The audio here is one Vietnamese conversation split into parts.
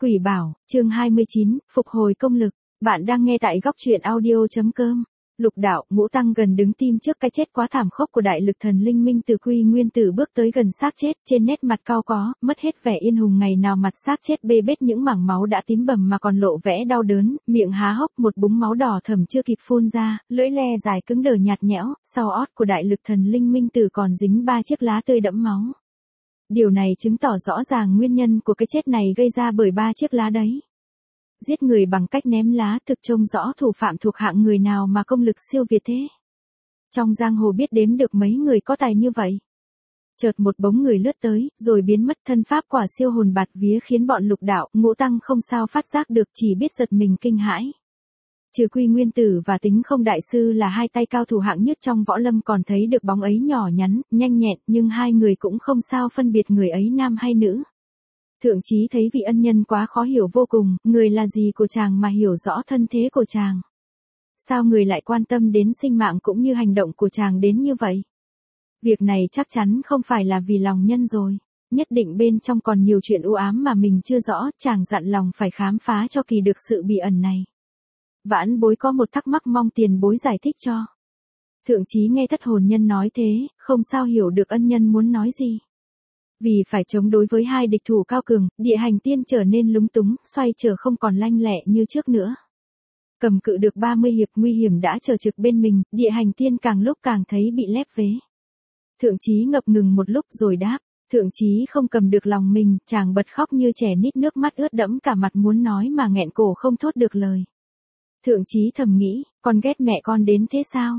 Quỷ bảo, chương 29, phục hồi công lực. Bạn đang nghe tại góc truyện audio.com. Lục đạo, Ngũ Tăng gần đứng tim trước cái chết quá thảm khốc của đại lực thần linh minh từ Quy Nguyên Tử bước tới gần xác chết, trên nét mặt cau có, mất hết vẻ yên hùng ngày nào mặt xác chết bê bết những mảng máu đã tím bầm mà còn lộ vẻ đau đớn, miệng há hốc một búng máu đỏ thẫm chưa kịp phun ra, lưỡi le dài cứng đờ nhạt nhẽo, sau ót của đại lực thần linh minh tử còn dính 3 chiếc lá tươi đẫm máu. Điều này chứng tỏ rõ ràng nguyên nhân của cái chết này gây ra bởi 3 chiếc lá đấy. Giết người bằng cách ném lá thực trông rõ thủ phạm thuộc hạng người nào mà công lực siêu việt thế. Trong giang hồ biết đếm được mấy người có tài như vậy. Chợt một bóng người lướt tới, rồi biến mất, thân pháp quả siêu hồn bạt vía khiến bọn Lục đạo, Ngũ Tăng không sao phát giác được, chỉ biết giật mình kinh hãi. Trừ Quy Nguyên Tử và Tính Không đại sư là hai tay cao thủ hạng nhất trong võ lâm, còn thấy được bóng ấy nhỏ nhắn, nhanh nhẹn, nhưng hai người cũng không sao phân biệt người ấy nam hay nữ. Thượng Chí thấy vị ân nhân quá khó hiểu vô cùng, người là gì của chàng mà hiểu rõ thân thế của chàng? Sao người lại quan tâm đến sinh mạng cũng như hành động của chàng đến như vậy? Việc này chắc chắn không phải là vì lòng nhân rồi. Nhất định bên trong còn nhiều chuyện u ám mà mình chưa rõ, chàng dặn lòng phải khám phá cho kỳ được sự bí ẩn này. Vãn Bối có một thắc mắc mong tiền bối giải thích cho. Thượng Chí nghe thất hồn nhân nói thế, không sao hiểu được ân nhân muốn nói gì. Vì phải chống đối với hai địch thủ cao cường, địa hành tiên trở nên lúng túng, xoay trở không còn lanh lẹ như trước nữa. Cầm cự được 30 hiệp nguy hiểm đã chờ trực bên mình, địa hành tiên càng lúc càng thấy bị lép vế. Thượng Chí ngập ngừng một lúc rồi đáp, Thượng Chí không cầm được lòng mình, chàng bật khóc như trẻ nít, nước mắt ướt đẫm cả mặt muốn nói mà nghẹn cổ không thốt được lời. Thượng Chí thầm nghĩ, con ghét mẹ con đến thế sao?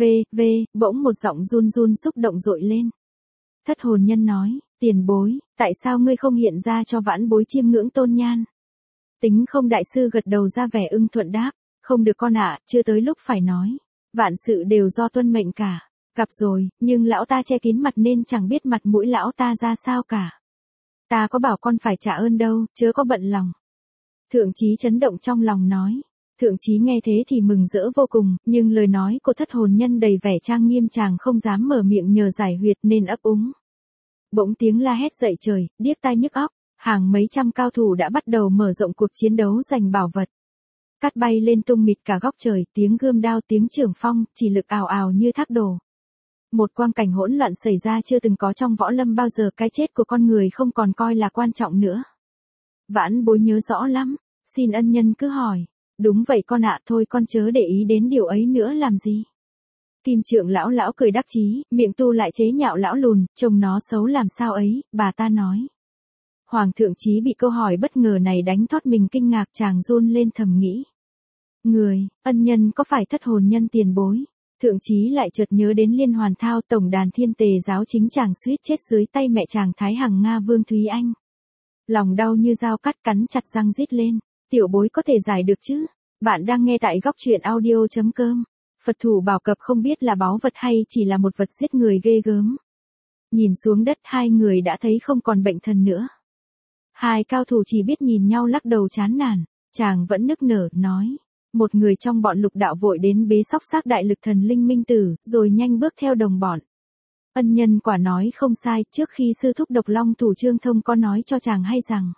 Bỗng một giọng run run xúc động dội lên. Thất hồn nhân nói, tiền bối, tại sao ngươi không hiện ra cho Vãn Bối chiêm ngưỡng tôn nhan? Tính Không đại sư gật đầu ra vẻ ưng thuận đáp, không được con ạ, chưa tới lúc phải nói. Vạn sự đều do tuân mệnh cả. Gặp rồi, nhưng lão ta che kín mặt nên chẳng biết mặt mũi lão ta ra sao cả. Ta có bảo con phải trả ơn đâu, chớ có bận lòng. Thượng Chí chấn động trong lòng nói. Thượng Chí nghe thế thì mừng rỡ vô cùng, nhưng lời nói của thất hồn nhân đầy vẻ trang nghiêm, chàng không dám mở miệng nhờ giải huyệt nên ấp úng. Bỗng tiếng la hét dậy trời, điếc tai nhức óc, hàng mấy trăm cao thủ đã bắt đầu mở rộng cuộc chiến đấu giành bảo vật. Cát bay lên tung mịt cả góc trời, tiếng gươm đao, tiếng trường phong, chỉ lực ào ào như thác đổ. Một quang cảnh hỗn loạn xảy ra chưa từng có trong võ lâm bao giờ, cái chết của con người không còn coi là quan trọng nữa. Vãn Bối nhớ rõ lắm, xin ân nhân cứ hỏi. Đúng vậy con ạ, thôi con chớ để ý đến điều ấy nữa làm gì. Kim Trượng lão cười đắc chí, miệng tu lại chế nhạo lão lùn, trông nó xấu làm sao ấy, bà ta nói. Hoàng Thượng Chí bị câu hỏi bất ngờ này đánh thoát mình kinh ngạc, chàng run lên thầm nghĩ. Người, ân nhân có phải thất hồn nhân tiền bối? Thượng Chí lại chợt nhớ đến Liên Hoàn Thao, tổng đàn Thiên Tề giáo chính chàng suýt chết dưới tay mẹ chàng Thái Hằng Nga Vương Thúy Anh. Lòng đau như dao cắt, cắn chặt răng rít lên. Tiểu bối có thể giải được chứ? Bạn đang nghe tại góc truyện audio.com. Phật thủ bảo cập không biết là báu vật hay chỉ là một vật giết người ghê gớm. Nhìn xuống đất, hai người đã thấy không còn bệnh thần nữa. Hai cao thủ chỉ biết nhìn nhau lắc đầu chán nản. Chàng vẫn nức nở, nói. Một người trong bọn Lục đạo vội đến bế sóc xác đại lực thần linh minh tử, rồi nhanh bước theo đồng bọn. Ân nhân quả nói không sai, trước khi sư thúc Độc Long Thủ Trương Thông có nói cho chàng hay rằng.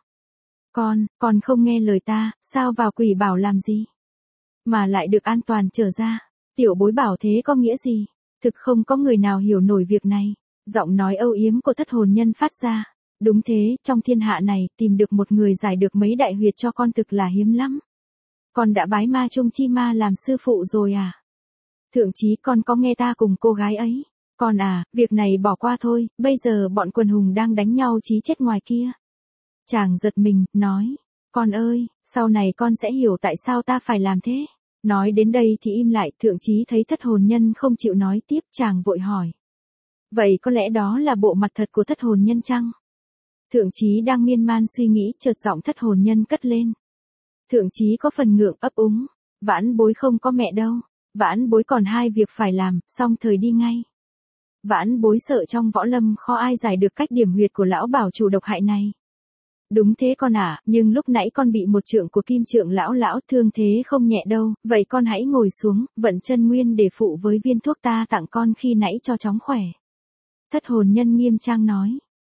Con không nghe lời ta, sao vào quỷ bảo làm gì? Mà lại được an toàn trở ra. Tiểu bối bảo thế có nghĩa gì? Thực không có người nào hiểu nổi việc này. Giọng nói âu yếm của thất hồn nhân phát ra. Đúng thế, trong thiên hạ này, tìm được một người giải được mấy đại huyệt cho con thực là hiếm lắm. Con đã bái Ma Trung Chi Ma làm sư phụ rồi à? Thượng Chí, con có nghe ta cùng cô gái ấy? Con à, việc này bỏ qua thôi, bây giờ bọn quần hùng đang đánh nhau chí chết ngoài kia. Chàng giật mình, nói, con ơi, sau này con sẽ hiểu tại sao ta phải làm thế. Nói đến đây thì im lại, Thượng Chí thấy thất hồn nhân không chịu nói tiếp, chàng vội hỏi. Vậy có lẽ đó là bộ mặt thật của thất hồn nhân chăng? Thượng Chí đang miên man suy nghĩ, chợt giọng thất hồn nhân cất lên. Thượng Chí có phần ngượng ấp úng, Vãn Bối không có mẹ đâu, Vãn Bối còn hai việc phải làm, xong thời đi ngay. Vãn Bối sợ trong võ lâm khó ai giải được cách điểm huyệt của lão bảo chủ độc hại này. Đúng thế con ạ, nhưng lúc nãy con bị một trượng của Kim Trượng lão thương thế không nhẹ đâu, vậy con hãy ngồi xuống, vận chân nguyên để phụ với viên thuốc ta tặng con khi nãy cho chóng khỏe. Thất hồn nhân nghiêm trang nói,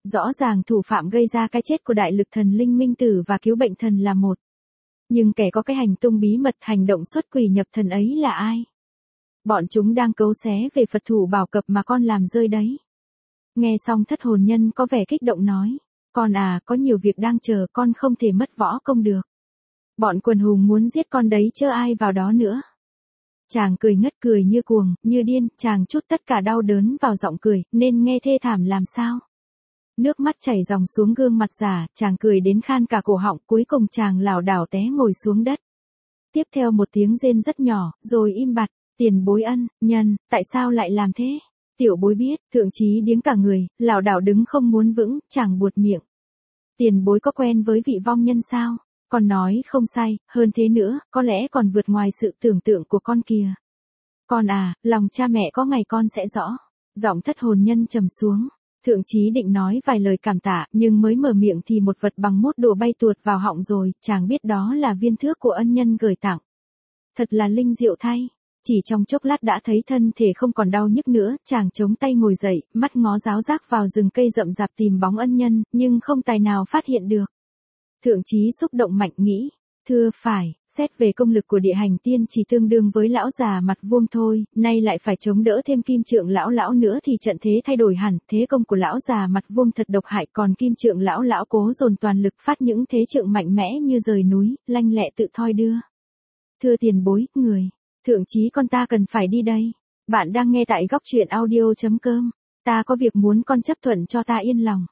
Rõ ràng thủ phạm gây ra cái chết của đại lực thần Linh Minh Tử và cứu bệnh thần là một. Nhưng kẻ có cái hành tung bí mật hành động xuất quỷ nhập thần ấy là ai? Bọn chúng đang cấu xé về Phật thủ bảo cập mà con làm rơi đấy. Nghe xong thất hồn nhân có vẻ kích động nói. Con à, có nhiều việc đang chờ, con không thể mất võ công được. Bọn quần hùng muốn giết con đấy chớ ai vào đó nữa. Chàng cười ngất, cười như cuồng, như điên, chàng trút tất cả đau đớn vào giọng cười, nên nghe thê thảm làm sao. Nước mắt chảy ròng xuống gương mặt già, chàng cười đến khan cả cổ họng, cuối cùng chàng lảo đảo té ngồi xuống đất. Tiếp theo một tiếng rên rất nhỏ, rồi im bặt. Tiền bối ân nhân, tại sao lại làm thế? Tiểu bối biết, thượng chí điếng cả người, lảo đảo đứng không muốn vững, chàng buột miệng. Tiền bối có quen với vị vong nhân sao? Con nói không sai, hơn thế nữa, có lẽ còn vượt ngoài sự tưởng tượng của con kìa. Con à, lòng cha mẹ có ngày con sẽ rõ. Giọng thất hồn nhân trầm xuống. Thượng chí định nói vài lời cảm tạ, nhưng mới mở miệng thì một vật bằng mốt đồ bay tuột vào họng rồi, chàng biết đó là viên thước của ân nhân gửi tặng. Thật là linh diệu thay. Chỉ trong chốc lát đã thấy thân thể không còn đau nhức nữa, chàng chống tay ngồi dậy, mắt ngó giáo giác vào rừng cây rậm rạp tìm bóng ân nhân, nhưng không tài nào phát hiện được. Thượng chí xúc động mạnh nghĩ, thưa phải, xét về công lực của địa hành tiên chỉ tương đương với lão già mặt vuông thôi, nay lại phải chống đỡ thêm kim trượng lão nữa thì trận thế thay đổi hẳn, thế công của lão già mặt vuông thật độc hại, còn kim trượng lão cố dồn toàn lực phát những thế trượng mạnh mẽ như rời núi, lanh lẹ tự thoi đưa. Thưa tiền bối, người, thượng chí con ta cần phải đi đây. Bạn đang nghe tại góc truyện audio.com. Ta có việc muốn con chấp thuận cho ta yên lòng.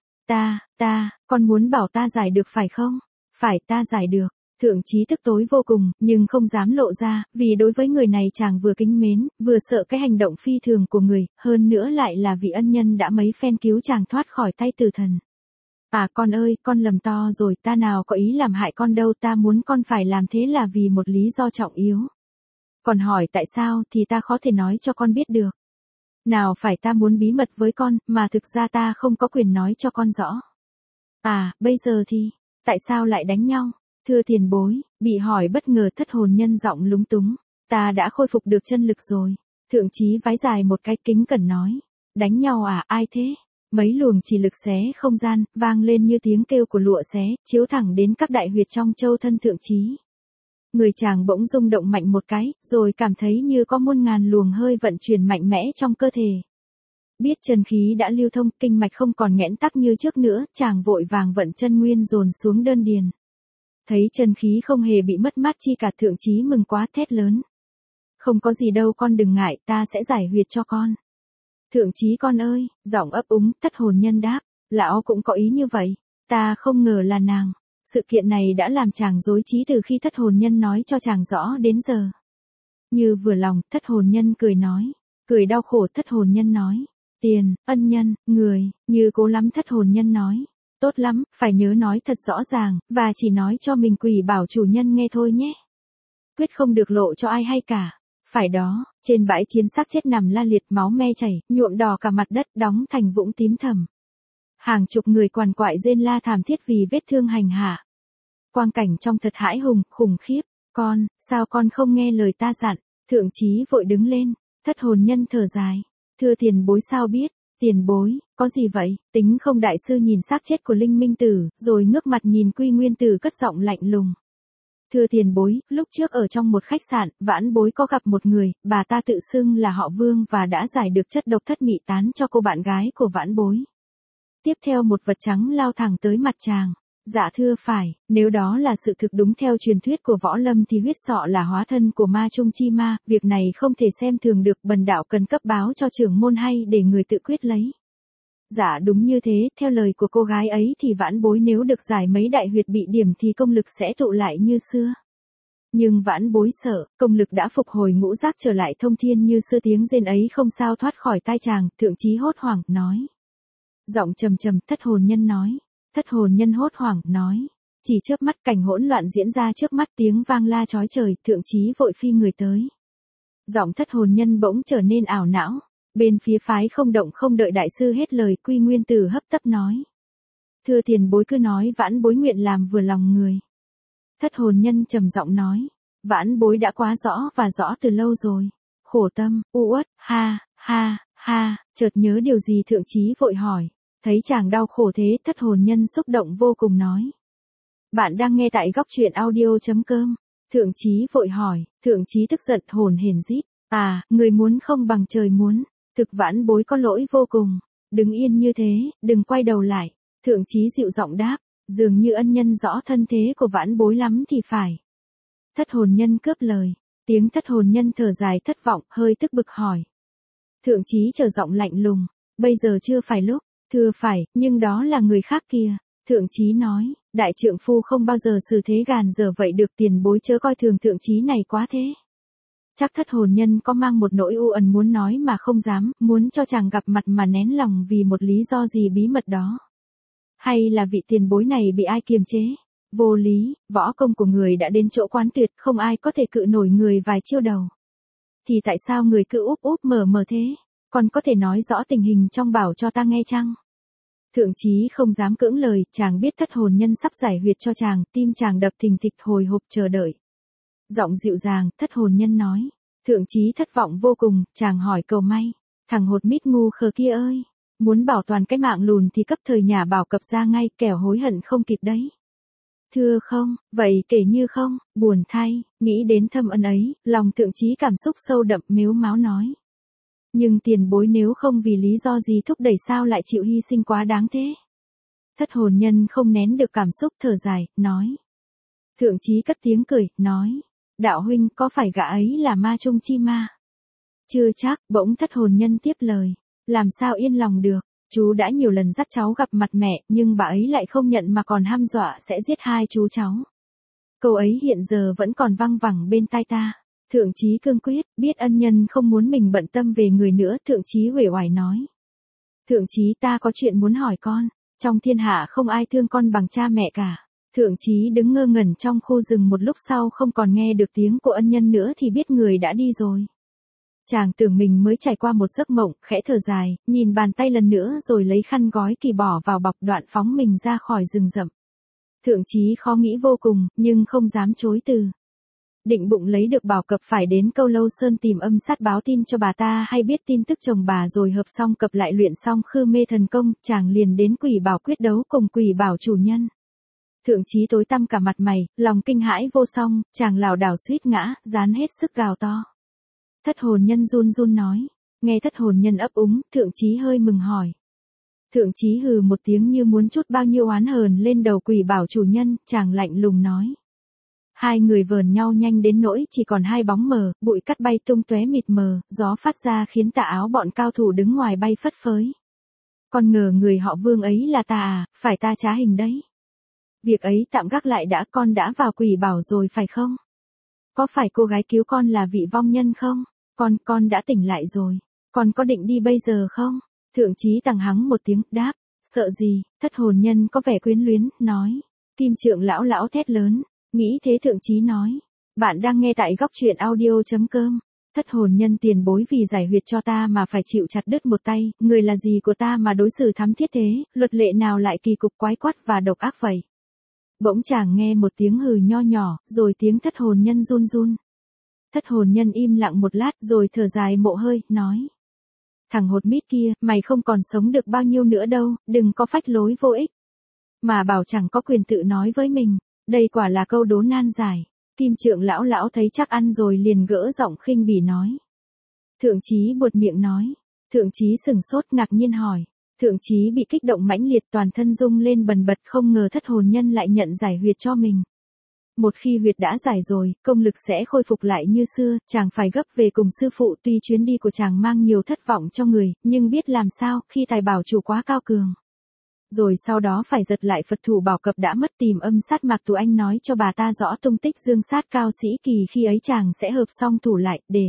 Con muốn bảo ta giải được phải không? Phải, ta giải được. Thượng chí tức tối vô cùng, nhưng không dám lộ ra, vì đối với người này chàng vừa kính mến, vừa sợ cái hành động phi thường của người, hơn nữa lại là vị ân nhân đã mấy phen cứu chàng thoát khỏi tay tử thần. À con ơi, con lầm to rồi, ta nào có ý làm hại con đâu, ta muốn con phải làm thế là vì một lý do trọng yếu. Còn hỏi tại sao thì ta khó thể nói cho con biết được. Nào phải ta muốn bí mật với con, mà thực ra ta không có quyền nói cho con rõ. À, bây giờ thì, tại sao lại đánh nhau? Thưa tiền bối, bị hỏi bất ngờ thất hồn nhân giọng lúng túng. Ta đã khôi phục được chân lực rồi. Thượng chí vái dài một cái kính cẩn nói. Đánh nhau à, ai thế? Mấy luồng chỉ lực xé không gian, vang lên như tiếng kêu của lụa xé, chiếu thẳng đến các đại huyệt trong châu thân thượng chí. Người chàng bỗng rung động mạnh một cái, rồi cảm thấy như có muôn ngàn luồng hơi vận chuyển mạnh mẽ trong cơ thể. Biết chân khí đã lưu thông, kinh mạch không còn nghẽn tắc như trước nữa, chàng vội vàng vận chân nguyên dồn xuống đơn điền. Thấy chân khí không hề bị mất mát chi cả, thượng chí mừng quá thét lớn. Không có gì đâu con đừng ngại, ta sẽ giải huyệt cho con. Thượng chí con ơi, giọng ấp úng, thất hồn nhân đáp, lão cũng có ý như vậy, ta không ngờ là nàng. Sự kiện này đã làm chàng rối trí từ khi thất hồn nhân nói cho chàng rõ đến giờ. Như vừa lòng, thất hồn nhân cười nói. Cười đau khổ, thất hồn nhân nói. Tiền, ân nhân, người, như cố lắm, thất hồn nhân nói. Tốt lắm, phải nhớ nói thật rõ ràng, và chỉ nói cho mình quỷ bảo chủ nhân nghe thôi nhé. Quyết không được lộ cho ai hay cả. Phải đó, trên bãi chiến xác chết nằm la liệt, máu me chảy, nhuộm đỏ cả mặt đất, đóng thành vũng tím thẳm. Hàng chục người quằn quại rên la thảm thiết vì vết thương hành hạ. Quang cảnh trong thật hãi hùng, khủng khiếp. Con, sao con không nghe lời ta dặn? Thượng chí vội đứng lên, thất hồn nhân thở dài. Thưa tiền bối sao biết? Tiền bối, có gì vậy? Tính không đại sư nhìn xác chết của Linh Minh Tử, rồi ngước mặt nhìn Quy Nguyên Tử cất giọng lạnh lùng. Thưa tiền bối, lúc trước ở trong một khách sạn, vãn bối có gặp một người, bà ta tự xưng là họ Vương và đã giải được chất độc thất mị tán cho cô bạn gái của vãn bối. Tiếp theo một vật trắng lao thẳng tới mặt chàng. Dạ thưa phải, nếu đó là sự thực đúng theo truyền thuyết của võ lâm thì huyết sọ là hóa thân của ma trung chi ma, việc này không thể xem thường được, bần đạo cần cấp báo cho trưởng môn hay để người tự quyết lấy. Dạ đúng như thế, theo lời của cô gái ấy thì vãn bối nếu được giải mấy đại huyệt bị điểm thì công lực sẽ tụ lại như xưa. Nhưng vãn bối sợ, công lực đã phục hồi ngũ giác trở lại thông thiên như xưa, tiếng rên ấy không sao thoát khỏi tai chàng, thượng chí hốt hoảng, nói. Giọng trầm trầm, thất hồn nhân nói. Thất hồn nhân hốt hoảng, nói. Chỉ chớp mắt cảnh hỗn loạn diễn ra trước mắt, tiếng vang la chói trời, thượng chí vội phi người tới. Giọng thất hồn nhân bỗng trở nên ảo não. Bên phía phái không động, không đợi đại sư hết lời, Quy Nguyên Tử hấp tấp nói. Thưa tiền bối cứ nói, vãn bối nguyện làm vừa lòng người. Thất hồn nhân trầm giọng nói. Vãn bối đã quá rõ và rõ từ lâu rồi. Khổ tâm, u uất, ha, chợt nhớ điều gì thượng chí vội hỏi. Thấy chàng đau khổ thế, thất hồn nhân xúc động vô cùng nói. Bạn đang nghe tại góc truyện audio.com. Thượng Chí vội hỏi, Thượng Chí tức giận hồn hển rít. À, người muốn không bằng trời muốn. Thực vãn bối có lỗi vô cùng. Đứng yên như thế, đừng quay đầu lại. Thượng Chí dịu giọng đáp, dường như ân nhân rõ thân thế của vãn bối lắm thì phải. Thất hồn nhân cướp lời. Tiếng thất hồn nhân thở dài thất vọng, hơi tức bực hỏi. Thượng Chí trở giọng lạnh lùng, bây giờ chưa phải lúc. Thưa phải, nhưng đó là người khác kia. Thượng Chí nói, đại trượng phu không bao giờ xử thế gàn dở vậy được, tiền bối chớ coi thường Thượng Chí này quá thế. Chắc thất hồn nhân có mang một nỗi u ẩn muốn nói mà không dám, muốn cho chàng gặp mặt mà nén lòng vì một lý do gì bí mật đó. Hay là vị tiền bối này bị ai kiềm chế? Vô lý, võ công của người đã đến chỗ quán tuyệt, không ai có thể cự nổi người vài chiêu đầu. Thì tại sao người cứ úp úp mở mở thế? Còn có thể nói rõ tình hình trong bảo cho ta nghe chăng? Thượng Chí không dám cưỡng lời, chàng biết thất hồn nhân sắp giải huyệt cho chàng, tim chàng đập thình thịch hồi hộp chờ đợi. Giọng dịu dàng, thất hồn nhân nói. Thượng Chí thất vọng vô cùng, chàng hỏi cầu may. Thằng hột mít ngu khờ kia ơi! Muốn bảo toàn cái mạng lùn thì cấp thời nhà bảo cập ra ngay, kẻo hối hận không kịp đấy. Thưa không, vậy kể như không, buồn thay, nghĩ đến thâm ân ấy, lòng Thượng Chí cảm xúc sâu đậm mếu máo nói. Nhưng tiền bối nếu không vì lý do gì thúc đẩy sao lại chịu hy sinh quá đáng thế? Thất hồn nhân không nén được cảm xúc thở dài, nói. Thượng Chí cất tiếng cười, nói. Đạo huynh có phải gã ấy là ma trung chi ma? Chưa chắc, bỗng thất hồn nhân tiếp lời. Làm sao yên lòng được, chú đã nhiều lần dắt cháu gặp mặt mẹ, nhưng bà ấy lại không nhận mà còn hăm dọa sẽ giết hai chú cháu. Câu ấy hiện giờ vẫn còn văng vẳng bên tai ta. Thượng Chí cương quyết, biết ân nhân không muốn mình bận tâm về người nữa, Thượng Chí uể oải nói. Thượng Chí ta có chuyện muốn hỏi con, trong thiên hạ không ai thương con bằng cha mẹ cả. Thượng Chí đứng ngơ ngẩn trong khu rừng một lúc sau không còn nghe được tiếng của ân nhân nữa thì biết người đã đi rồi. Chàng tưởng mình mới trải qua một giấc mộng, khẽ thở dài, nhìn bàn tay lần nữa rồi lấy khăn gói kỳ bỏ vào bọc đoạn phóng mình ra khỏi rừng rậm. Thượng Chí khó nghĩ vô cùng, nhưng không dám chối từ. Định bụng lấy được bảo cập phải đến Câu Lâu Sơn tìm âm sát báo tin cho bà ta hay biết tin tức chồng bà rồi hợp xong cập lại luyện xong khư mê thần công, chàng liền đến Quỷ Bảo quyết đấu cùng Quỷ Bảo chủ nhân. Thượng Chí tối tăm cả mặt mày, lòng kinh hãi vô song, chàng lảo đảo suýt ngã, dán hết sức gào to. Thất hồn nhân run run nói, nghe thất hồn nhân ấp úng, Thượng Chí hơi mừng hỏi. Thượng Chí hừ một tiếng như muốn trút bao nhiêu oán hờn lên đầu Quỷ Bảo chủ nhân, chàng lạnh lùng nói. Hai người vờn nhau nhanh đến nỗi chỉ còn hai bóng mờ, bụi cát bay tung tóe mịt mờ, gió phát ra khiến tà áo bọn cao thủ đứng ngoài bay phất phới. Con ngờ người họ Vương ấy là ta à, phải ta trá hình đấy. Việc ấy tạm gác lại đã, con đã vào Quỷ Bảo rồi phải không? Có phải cô gái cứu con là vị vong nhân không? Con đã tỉnh lại rồi. Con có định đi bây giờ không? Thượng Chí tằng hắng một tiếng, đáp. Sợ gì? Thất hồn nhân có vẻ quyến luyến, nói. Kim Trượng lão thét lớn. Nghĩ thế Thượng Chí nói. Bạn đang nghe tại góc truyện audio.com. Thất hồn nhân tiền bối vì giải huyệt cho ta mà phải chịu chặt đứt một tay, người là gì của ta mà đối xử thắm thiết thế, luật lệ nào lại kỳ cục quái quắt và độc ác vậy? Bỗng chàng nghe một tiếng hừ nho nhỏ, rồi tiếng thất hồn nhân run run. Thất hồn nhân im lặng một lát rồi thở dài mộ hơi, nói. Thằng hột mít kia, mày không còn sống được bao nhiêu nữa đâu, đừng có phách lối vô ích. Mà bảo chẳng có quyền tự nói với mình, đây quả là câu đố nan giải. Kim Trượng lão thấy chắc ăn rồi liền gỡ giọng khinh bỉ nói. Thượng Chí buột miệng nói. Thượng Chí sửng sốt ngạc nhiên hỏi. Thượng Chí bị kích động mãnh liệt toàn thân rung lên bần bật, không ngờ thất hồn nhân lại nhận giải huyệt cho mình. Một khi huyệt đã giải rồi, công lực sẽ khôi phục lại như xưa, chàng phải gấp về cùng sư phụ, tuy chuyến đi của chàng mang nhiều thất vọng cho người, nhưng biết làm sao khi tài bảo chủ quá cao cường. Rồi sau đó phải giật lại Phật thủ bảo cập đã mất, tìm âm sát Mạc Tú Anh nói cho bà ta rõ tung tích dương sát Cao Sĩ Kỳ, khi ấy chàng sẽ hợp song thủ lại, để.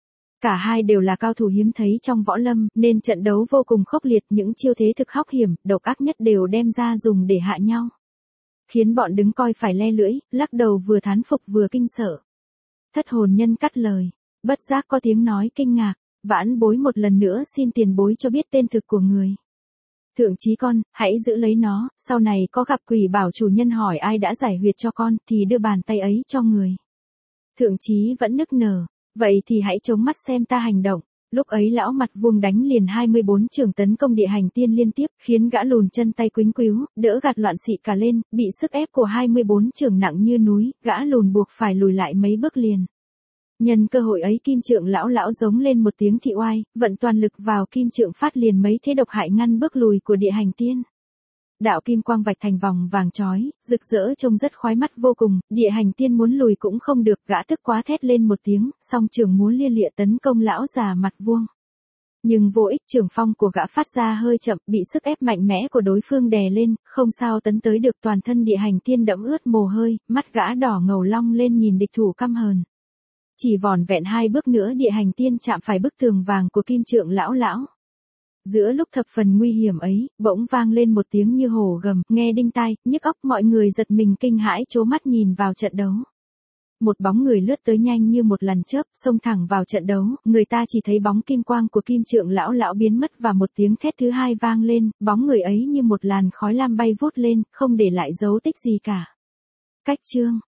Cả hai đều là cao thủ hiếm thấy trong võ lâm, nên trận đấu vô cùng khốc liệt, những chiêu thế thực hóc hiểm, độc ác nhất đều đem ra dùng để hạ nhau. Khiến bọn đứng coi phải le lưỡi, lắc đầu vừa thán phục vừa kinh sợ. Thất hồn nhân cắt lời, bất giác có tiếng nói kinh ngạc, vãn bối một lần nữa xin tiền bối cho biết tên thực của người. Thượng Chí con, hãy giữ lấy nó, sau này có gặp Quỷ Bảo chủ nhân hỏi ai đã giải huyệt cho con, thì đưa bàn tay ấy cho người. Thượng Chí vẫn nức nở, vậy thì hãy chống mắt xem ta hành động. Lúc ấy lão mặt vuông đánh liền 24 trường tấn công địa hành tiên liên tiếp, khiến gã lùn chân tay quĩnh quíu, đỡ gạt loạn xị cả lên, bị sức ép của 24 trường nặng như núi, gã lùn buộc phải lùi lại mấy bước liền. Nhân cơ hội ấy Kim Trượng lão giống lên một tiếng thị oai, vận toàn lực vào Kim Trượng phát liền mấy thế độc hại ngăn bước lùi của địa hành tiên. Đạo kim quang vạch thành vòng vàng chói, rực rỡ trông rất khoái mắt vô cùng, địa hành tiên muốn lùi cũng không được, gã tức quá thét lên một tiếng, song trường múa lia lịa tấn công lão già mặt vuông. Nhưng vô ích, trường phong của gã phát ra hơi chậm, bị sức ép mạnh mẽ của đối phương đè lên, không sao tấn tới được, toàn thân địa hành tiên đẫm ướt mồ hôi, mắt gã đỏ ngầu long lên nhìn địch thủ căm hờn. Chỉ vỏn vẹn 2 bước nữa địa hành tiên chạm phải bức tường vàng của Kim Trượng lão. Giữa lúc thập phần nguy hiểm ấy, bỗng vang lên một tiếng như hổ gầm, nghe đinh tai, nhức óc, mọi người giật mình kinh hãi trố mắt nhìn vào trận đấu. Một bóng người lướt tới nhanh như một lần chớp, xông thẳng vào trận đấu, người ta chỉ thấy bóng kim quang của Kim Trượng lão biến mất và một tiếng thét thứ hai vang lên, bóng người ấy như một làn khói lam bay vút lên, không để lại dấu tích gì cả. Cách chương